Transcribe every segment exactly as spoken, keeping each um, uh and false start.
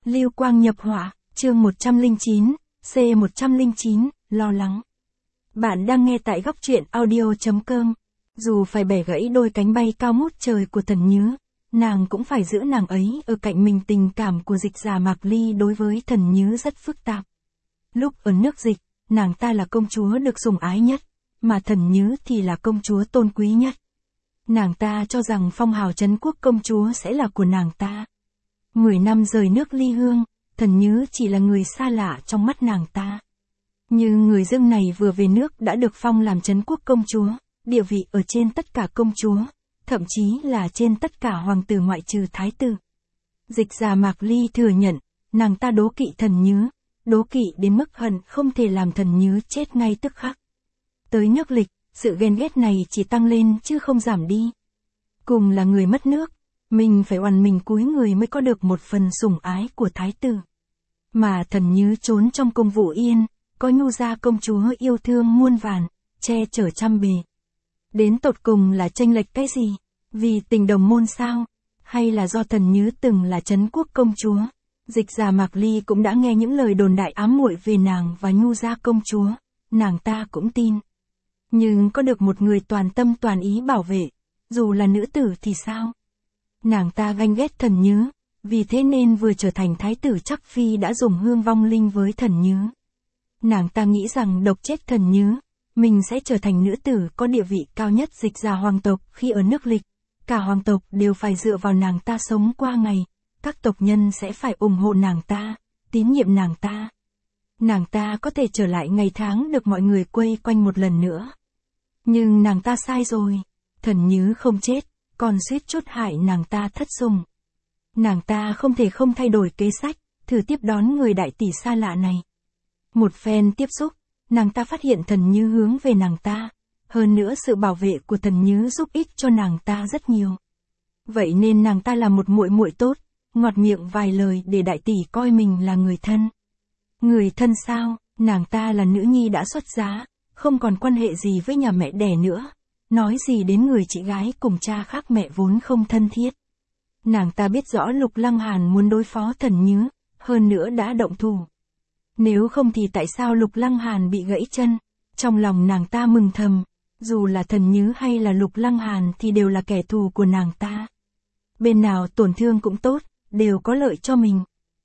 Lưu quang nhập họa, chương một trăm lẻ chín, C một trăm lẻ chín, lo lắng. Bạn đang nghe tại góc truyện audio.com. Dù phải bẻ gãy đôi cánh bay cao ngút trời của Thần Nhứ, nàng cũng phải giữ nàng ấy ở cạnh mình. Tình cảm của Dịch Giả Mạc Ly đối với Thần Nhứ rất phức tạp. Lúc ở nước Dịch, nàng ta là công chúa được sủng ái nhất, mà Thần Nhứ thì là công chúa tôn quý nhất. Nàng ta cho rằng phong hào trấn quốc công chúa sẽ là của nàng ta. Mười năm rời nước ly hương, Thần Nhứ chỉ là người xa lạ trong mắt nàng ta. Như người Dương này vừa về nước đã được phong làm trấn quốc công chúa, địa vị ở trên tất cả công chúa, thậm chí là trên tất cả hoàng tử ngoại trừ thái tử. Dịch Giả Mạc Ly thừa nhận, nàng ta đố kỵ Thần Nhứ, đố kỵ đến mức hận không thể làm Thần Nhứ chết ngay tức khắc. Tới nước Lịch, sự ghen ghét này chỉ tăng lên chứ không giảm đi. Cùng là người mất nước, mình phải oằn mình cúi người mới có được một phần sủng ái của thái tử. Mà Thần Nhứ trốn trong cung Vũ Yên, có Nhu gia công chúa yêu thương muôn vàn, che chở trăm bề. Đến tột cùng là chênh lệch cái gì? Vì tình đồng môn sao? Hay là do Thần Nhứ từng là trấn quốc công chúa? Dịch Giả Mạc Ly cũng đã nghe những lời đồn đại ám muội về nàng và Nhu gia công chúa, nàng ta cũng tin. Nhưng có được một người toàn tâm toàn ý bảo vệ, dù là nữ tử thì sao? Nàng ta ganh ghét Thần Nhứ, vì thế nên vừa trở thành thái tử Trắc Phi đã dùng hương vong linh với Thần Nhứ. Nàng ta nghĩ rằng độc chết Thần Nhứ, mình sẽ trở thành nữ tử có địa vị cao nhất Dịch Giả hoàng tộc. Khi ở nước Lịch, cả hoàng tộc đều phải dựa vào nàng ta sống qua ngày, các tộc nhân sẽ phải ủng hộ nàng ta, tín nhiệm nàng ta. Nàng ta có thể trở lại ngày tháng được mọi người quây quanh một lần nữa. Nhưng nàng ta sai rồi, Thần Nhứ không chết, còn suýt chút hại nàng ta thất sủng. Nàng ta không thể không thay đổi kế sách, thử tiếp đón người đại tỷ xa lạ này. Một phen tiếp xúc, nàng ta phát hiện Thần Nhứ hướng về nàng ta, hơn nữa sự bảo vệ của Thần Nhứ giúp ích cho nàng ta rất nhiều. Vậy nên nàng ta là một muội muội tốt, ngọt miệng vài lời để đại tỷ coi mình là người thân. Người thân sao? Nàng ta là nữ nhi đã xuất giá, không còn quan hệ gì với nhà mẹ đẻ nữa, nói gì đến người chị gái cùng cha khác mẹ vốn không thân thiết. Nàng ta biết rõ Lục Lăng Hàn muốn đối phó Thần Nhứ, hơn nữa đã động thủ. Nếu không thì tại sao Lục Lăng Hàn bị gãy chân? Trong lòng nàng ta mừng thầm, dù là Thần Nhứ hay là Lục Lăng Hàn thì đều là kẻ thù của nàng ta. Bên nào tổn thương cũng tốt, đều có lợi cho mình.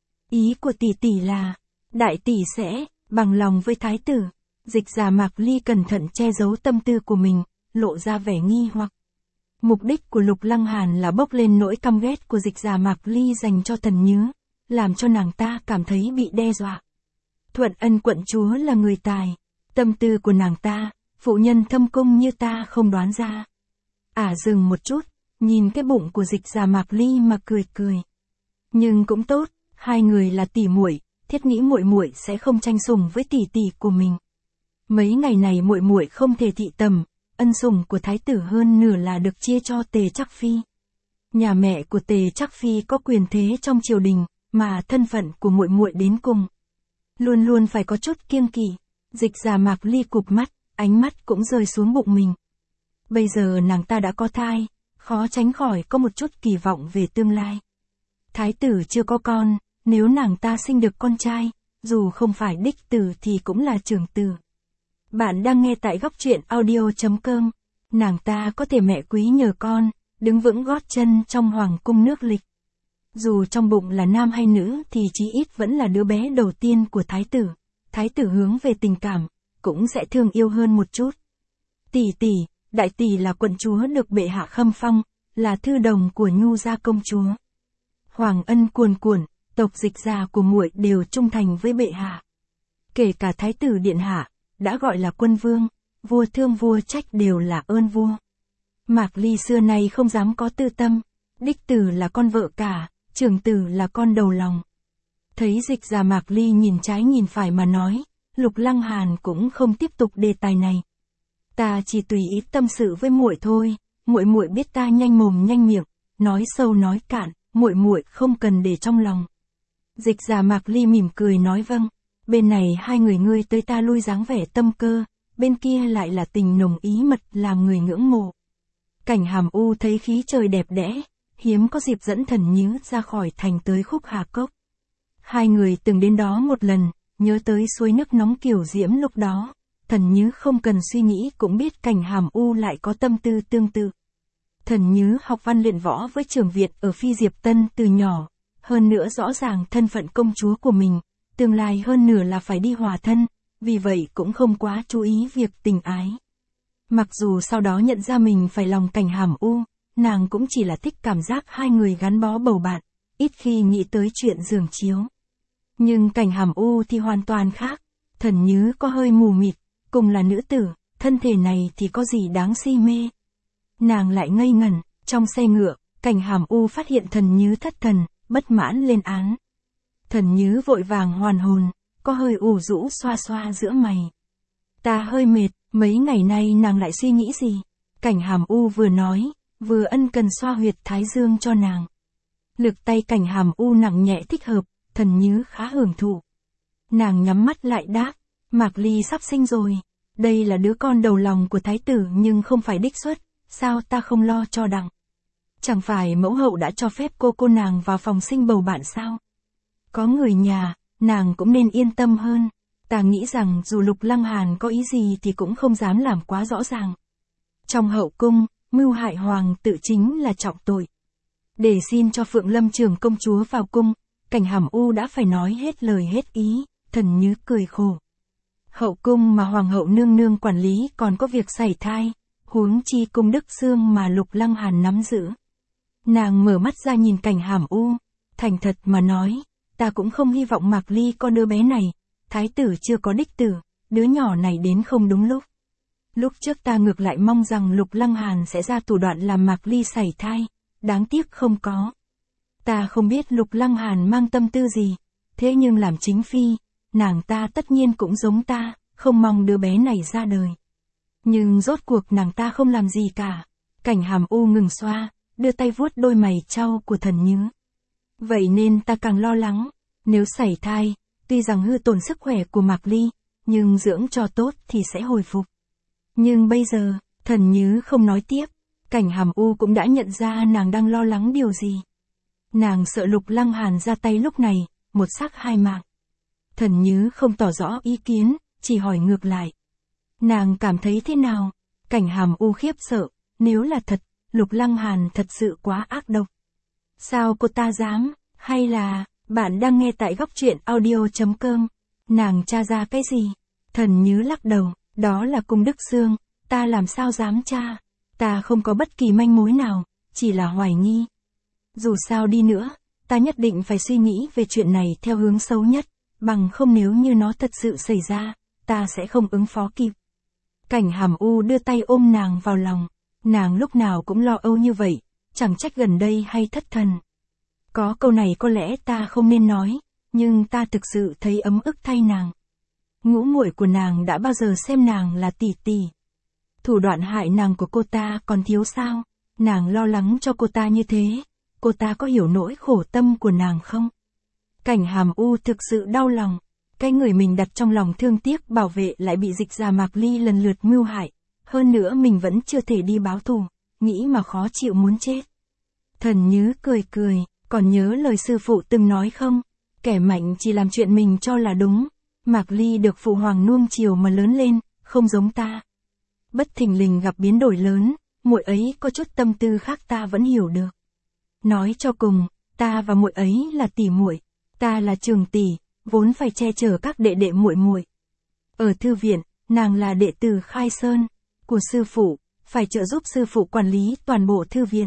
Ý của tỷ tỷ là, đại tỷ sẽ bằng lòng với thái tử. Dịch Giả Mạc Ly cẩn thận che giấu tâm tư của mình, lộ ra vẻ nghi hoặc. Mục đích của Lục Lăng Hàn là bốc lên nỗi căm ghét của Dịch Giả Mạc Ly dành cho Thần Nhứ, làm cho nàng ta cảm thấy bị đe dọa. Thuận Ân quận chúa là người tài, tâm tư của nàng ta, phụ nhân thâm cung như ta không đoán ra. À dừng một chút, nhìn cái bụng của Dịch Giả Mạc Ly mà cười cười. Nhưng cũng tốt, hai người là tỷ muội, thiết nghĩ muội muội sẽ không tranh sủng với tỷ tỷ của mình. Mấy ngày này muội muội không thể thị tầm, ân sủng của thái tử hơn nửa là được chia cho Tề Trắc Phi. Nhà mẹ của Tề Trắc Phi có quyền thế trong triều đình, mà thân phận của muội muội đến cùng luôn luôn phải có chút kiêng kỵ. Dịch Giả Mạc Ly cụp mắt, ánh mắt cũng rơi xuống bụng mình. Bây giờ nàng ta đã có thai, khó tránh khỏi có một chút kỳ vọng về tương lai. Thái tử chưa có con, nếu nàng ta sinh được con trai, dù không phải đích tử thì cũng là trưởng tử. Bạn đang nghe tại góc truyện audio.com. Nàng ta có thể mẹ quý nhờ con, đứng vững gót chân trong hoàng cung nước Lịch. Dù trong bụng là nam hay nữ thì chí ít vẫn là đứa bé đầu tiên của thái tử. Thái tử hướng về tình cảm, cũng sẽ thương yêu hơn một chút. Tỷ tỷ, đại tỷ là quận chúa được bệ hạ khâm phong, là thư đồng của Nhu gia công chúa. Hoàng ân cuồn cuộn, tộc Dịch Giả của muội đều trung thành với bệ hạ. Kể cả thái tử điện hạ, đã gọi là quân vương, vua thương vua trách đều là ơn vua. Mạc Ly xưa nay không dám có tư tâm, đích tử là con vợ cả, trưởng tử là con đầu lòng. Thấy Dịch Giả Mạc Ly nhìn trái nhìn phải mà nói, Lục Lăng Hàn cũng không tiếp tục đề tài này. Ta chỉ tùy ý tâm sự với muội thôi, muội muội biết ta nhanh mồm nhanh miệng, nói sâu nói cạn, muội muội không cần để trong lòng. Dịch Giả Mạc Ly mỉm cười nói vâng. Bên này hai người ngươi tới ta lui dáng vẻ tâm cơ, bên kia lại là tình nồng ý mật làm người ngưỡng mộ. Cảnh Hàm U thấy khí trời đẹp đẽ, hiếm có dịp dẫn Thần Nhứ ra khỏi thành tới Khúc Hà Cốc. Hai người từng đến đó một lần, nhớ tới suối nước nóng kiểu diễm lúc đó. Thần Nhứ không cần suy nghĩ cũng biết Cảnh Hàm U lại có tâm tư tương tự. Thần Nhứ học văn luyện võ với Trường Việt ở Phi Diệp Tân từ nhỏ. Hơn nữa rõ ràng thân phận công chúa của mình, tương lai hơn nửa là phải đi hòa thân, vì vậy cũng không quá chú ý việc tình ái. Mặc dù sau đó nhận ra mình phải lòng Cảnh Hàm U, nàng cũng chỉ là thích cảm giác hai người gắn bó bầu bạn, ít khi nghĩ tới chuyện giường chiếu. Nhưng Cảnh Hàm U thì hoàn toàn khác, Thần Nhứ có hơi mù mịt, cùng là nữ tử, thân thể này thì có gì đáng si mê. Nàng lại ngây ngẩn, trong xe ngựa, Cảnh Hàm U phát hiện Thần Nhứ thất thần, bất mãn lên án. Thần Nhứ vội vàng hoàn hồn, có hơi ủ rũ xoa xoa giữa mày. Ta hơi mệt, mấy ngày nay nàng lại suy nghĩ gì? Cảnh Hàm U vừa nói, vừa ân cần xoa huyệt thái dương cho nàng. Lực tay Cảnh Hàm U nặng nhẹ thích hợp, Thần Nhứ khá hưởng thụ. Nàng nhắm mắt lại đáp, Mạc Ly sắp sinh rồi. Đây là đứa con đầu lòng của thái tử nhưng không phải đích xuất, sao ta không lo cho đặng? Chẳng phải mẫu hậu đã cho phép cô cô nàng vào phòng sinh bầu bạn sao? Có người nhà, nàng cũng nên yên tâm hơn. Ta nghĩ rằng dù Lục Lăng Hàn có ý gì thì cũng không dám làm quá rõ ràng. Trong hậu cung, mưu hại hoàng tự chính là trọng tội. Để xin cho Phượng Lâm trưởng công chúa vào cung, Cảnh Hàm U đã phải nói hết lời hết ý, Thần Nhứ cười khổ. Hậu cung mà hoàng hậu nương nương quản lý còn có việc sảy thai, huống chi cung Đức Xương mà Lục Lăng Hàn nắm giữ. Nàng mở mắt ra nhìn Cảnh Hàm U, thành thật mà nói, ta cũng không hy vọng Mạc Ly có đứa bé này, thái tử chưa có đích tử, đứa nhỏ này đến không đúng lúc. Lúc trước ta ngược lại mong rằng Lục Lăng Hàn sẽ ra thủ đoạn làm Mạc Ly sảy thai, đáng tiếc không có. Ta không biết Lục Lăng Hàn mang tâm tư gì, thế nhưng làm chính phi, nàng ta tất nhiên cũng giống ta, không mong đứa bé này ra đời. Nhưng rốt cuộc nàng ta không làm gì cả. Cảnh Hàm U ngừng xoa, đưa tay vuốt đôi mày trao của Thần Nhứ. Vậy nên ta càng lo lắng, nếu sảy thai, tuy rằng hư tổn sức khỏe của Mạc Ly, nhưng dưỡng cho tốt thì sẽ hồi phục. Nhưng bây giờ, Thần Nhứ không nói tiếp, Cảnh Hàm U cũng đã nhận ra nàng đang lo lắng điều gì. Nàng sợ Lục Lăng Hàn ra tay lúc này, một xác hai mạng. Thần Nhứ không tỏ rõ ý kiến, chỉ hỏi ngược lại. Nàng cảm thấy thế nào? Cảnh Hàm U khiếp sợ, nếu là thật, Lục Lăng Hàn thật sự quá ác độc. Sao cô ta dám, hay là, bạn đang nghe tại góc truyện audio chấm com, nàng tra ra cái gì? Thần Nhứ lắc đầu, đó là cung Đức Xương, ta làm sao dám tra, ta không có bất kỳ manh mối nào, chỉ là hoài nghi. Dù sao đi nữa, ta nhất định phải suy nghĩ về chuyện này theo hướng xấu nhất, bằng không nếu như nó thật sự xảy ra, ta sẽ không ứng phó kịp. Cảnh Hàm U đưa tay ôm nàng vào lòng, nàng lúc nào cũng lo âu như vậy, chẳng trách gần đây hay thất thần. Có câu này có lẽ ta không nên nói, nhưng ta thực sự thấy ấm ức thay nàng. Ngũ muội của nàng đã bao giờ xem nàng là tỷ tỷ. Thủ đoạn hại nàng của cô ta còn thiếu sao? Nàng lo lắng cho cô ta như thế, cô ta có hiểu nỗi khổ tâm của nàng không? Cảnh Hàm U thực sự đau lòng, cái người mình đặt trong lòng thương tiếc bảo vệ lại bị dịch giả Mạc Ly lần lượt mưu hại, hơn nữa mình vẫn chưa thể đi báo thù, nghĩ mà khó chịu muốn chết. Thần Nhứ cười cười, còn nhớ lời sư phụ từng nói không? Kẻ mạnh chỉ làm chuyện mình cho là đúng. Mạc Ly được phụ hoàng nuông chiều mà lớn lên, không giống ta. Bất thình lình gặp biến đổi lớn, muội ấy có chút tâm tư khác ta vẫn hiểu được. Nói cho cùng, ta và muội ấy là tỷ muội, ta là trường tỷ, vốn phải che chở các đệ đệ muội muội. Ở thư viện, nàng là đệ tử Khai Sơn của sư phụ, phải trợ giúp sư phụ quản lý toàn bộ thư viện.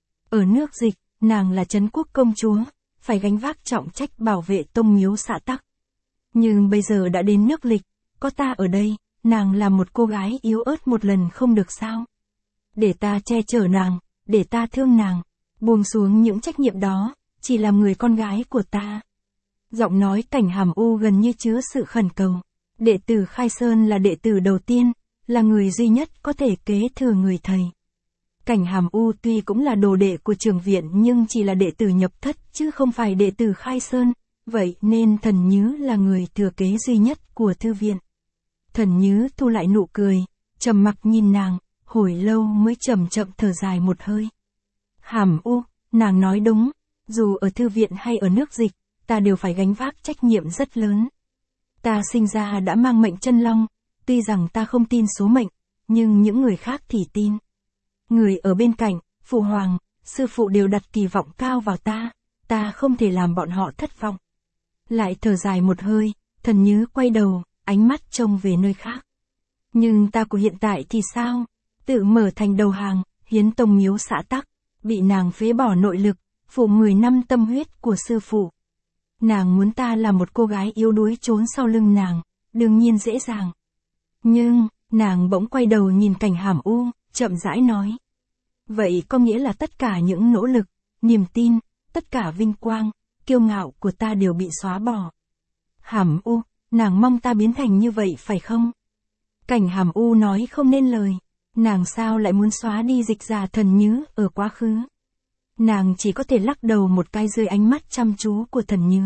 Ở nước Dịch, nàng là Trấn Quốc công chúa, phải gánh vác trọng trách bảo vệ tông miếu xã tắc. Nhưng bây giờ đã đến nước Lịch, có ta ở đây, nàng là một cô gái yếu ớt một lần không được sao? Để ta che chở nàng, để ta thương nàng, buông xuống những trách nhiệm đó, chỉ làm người con gái của ta. Giọng nói Cảnh Hàm U gần như chứa sự khẩn cầu. Đệ tử Khai Sơn là đệ tử đầu tiên, là người duy nhất có thể kế thừa người thầy. Cảnh Hàm U tuy cũng là đồ đệ của Trường Viện nhưng chỉ là đệ tử nhập thất chứ không phải đệ tử Khai Sơn, vậy nên Thần Nhứ là người thừa kế duy nhất của thư viện. Thần Nhứ thu lại nụ cười, trầm mặc nhìn nàng, hồi lâu mới chậm chậm thở dài một hơi. Hàm U, nàng nói đúng, dù ở thư viện hay ở nước Dịch, ta đều phải gánh vác trách nhiệm rất lớn. Ta sinh ra đã mang mệnh chân long, tuy rằng ta không tin số mệnh, nhưng những người khác thì tin. Người ở bên cạnh, phụ hoàng, sư phụ đều đặt kỳ vọng cao vào ta, ta không thể làm bọn họ thất vọng. Lại thở dài một hơi, Thần Nhứ quay đầu, ánh mắt trông về nơi khác. Nhưng ta của hiện tại thì sao? Tự mở thành đầu hàng, hiến tông miếu xã tắc, bị nàng phế bỏ nội lực, phụ mười năm tâm huyết của sư phụ. Nàng muốn ta là một cô gái yếu đuối trốn sau lưng nàng, đương nhiên dễ dàng. Nhưng, nàng bỗng quay đầu nhìn Cảnh Hàm U, chậm rãi nói. Vậy có nghĩa là tất cả những nỗ lực, niềm tin, tất cả vinh quang, kiêu ngạo của ta đều bị xóa bỏ. Hàm U, nàng mong ta biến thành như vậy phải không? Cảnh Hàm U nói không nên lời, nàng sao lại muốn xóa đi dịch giả Thần Nhứ ở quá khứ? Nàng chỉ có thể lắc đầu một cái dưới ánh mắt chăm chú của Thần Nhứ.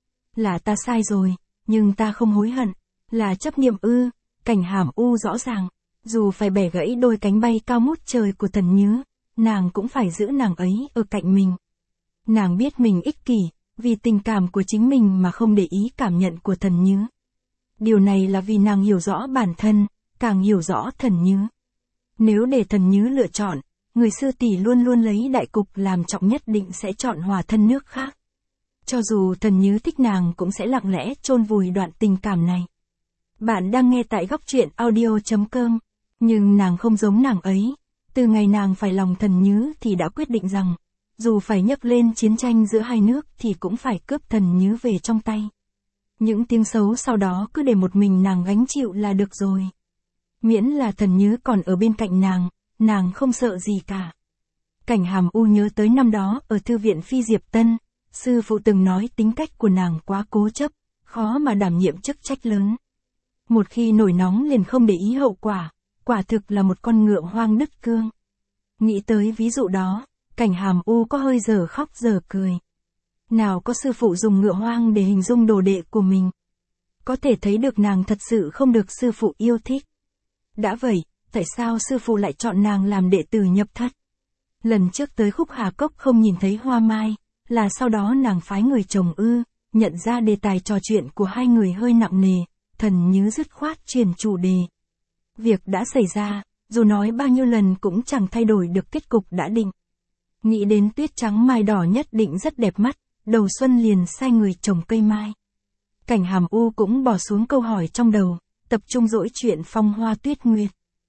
Là ta sai rồi, nhưng ta không hối hận, là chấp niệm ư? Cảnh Hàm U rõ ràng, dù phải bẻ gãy đôi cánh bay cao ngút trời của Thần Nhứ, nàng cũng phải giữ nàng ấy ở cạnh mình. Nàng biết mình ích kỷ, vì tình cảm của chính mình mà không để ý cảm nhận của Thần Nhứ. Điều này là vì nàng hiểu rõ bản thân, càng hiểu rõ Thần Nhứ. Nếu để Thần Nhứ lựa chọn, người sư tỷ luôn luôn lấy đại cục làm trọng, nhất định sẽ chọn hòa thân nước khác. Cho dù Thần Nhứ thích nàng cũng sẽ lặng lẽ chôn vùi đoạn tình cảm này. Bạn đang nghe tại góc truyện audio chấm com, nhưng nàng không giống nàng ấy. Từ ngày nàng phải lòng Thần Nhứ thì đã quyết định rằng, dù phải nhấc lên chiến tranh giữa hai nước thì cũng phải cướp Thần Nhứ về trong tay. Những tiếng xấu sau đó cứ để một mình nàng gánh chịu là được rồi. Miễn là Thần Nhứ còn ở bên cạnh nàng, nàng không sợ gì cả. Cảnh Hàm U nhớ tới năm đó ở thư viện Phi Diệp Tân, sư phụ từng nói tính cách của nàng quá cố chấp, khó mà đảm nhiệm chức trách lớn. Một khi nổi nóng liền không để ý hậu quả, quả thực là một con ngựa hoang đứt cương. Nghĩ tới ví dụ đó, Cảnh Hàm U có hơi giờ khóc giờ cười. Nào có sư phụ dùng ngựa hoang để hình dung đồ đệ của mình. Có thể thấy được nàng thật sự không được sư phụ yêu thích. Đã vậy, tại sao sư phụ lại chọn nàng làm đệ tử nhập thất? Lần trước tới Khúc Hà Cốc không nhìn thấy hoa mai, là sau đó nàng phái người chồng ư? Nhận ra đề tài trò chuyện của hai người hơi nặng nề, Thần Nhứ dứt khoát chuyển chủ đề. Việc đã xảy ra, dù nói bao nhiêu lần cũng chẳng thay đổi được kết cục đã định. Nghĩ đến tuyết trắng mai đỏ nhất định rất đẹp mắt, đầu xuân liền sai người trồng cây mai. Cảnh Hàm U cũng bỏ xuống câu hỏi trong đầu, tập trung dỗi chuyện phong hoa tuyết nguyệt.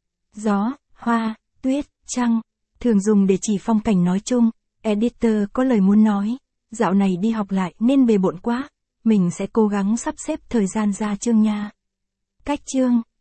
Gió, hoa, tuyết, trăng, thường dùng để chỉ phong cảnh nói chung. Editor có lời muốn nói, dạo này đi học lại nên bề bộn quá, mình sẽ cố gắng sắp xếp thời gian ra chương nha. Cách chương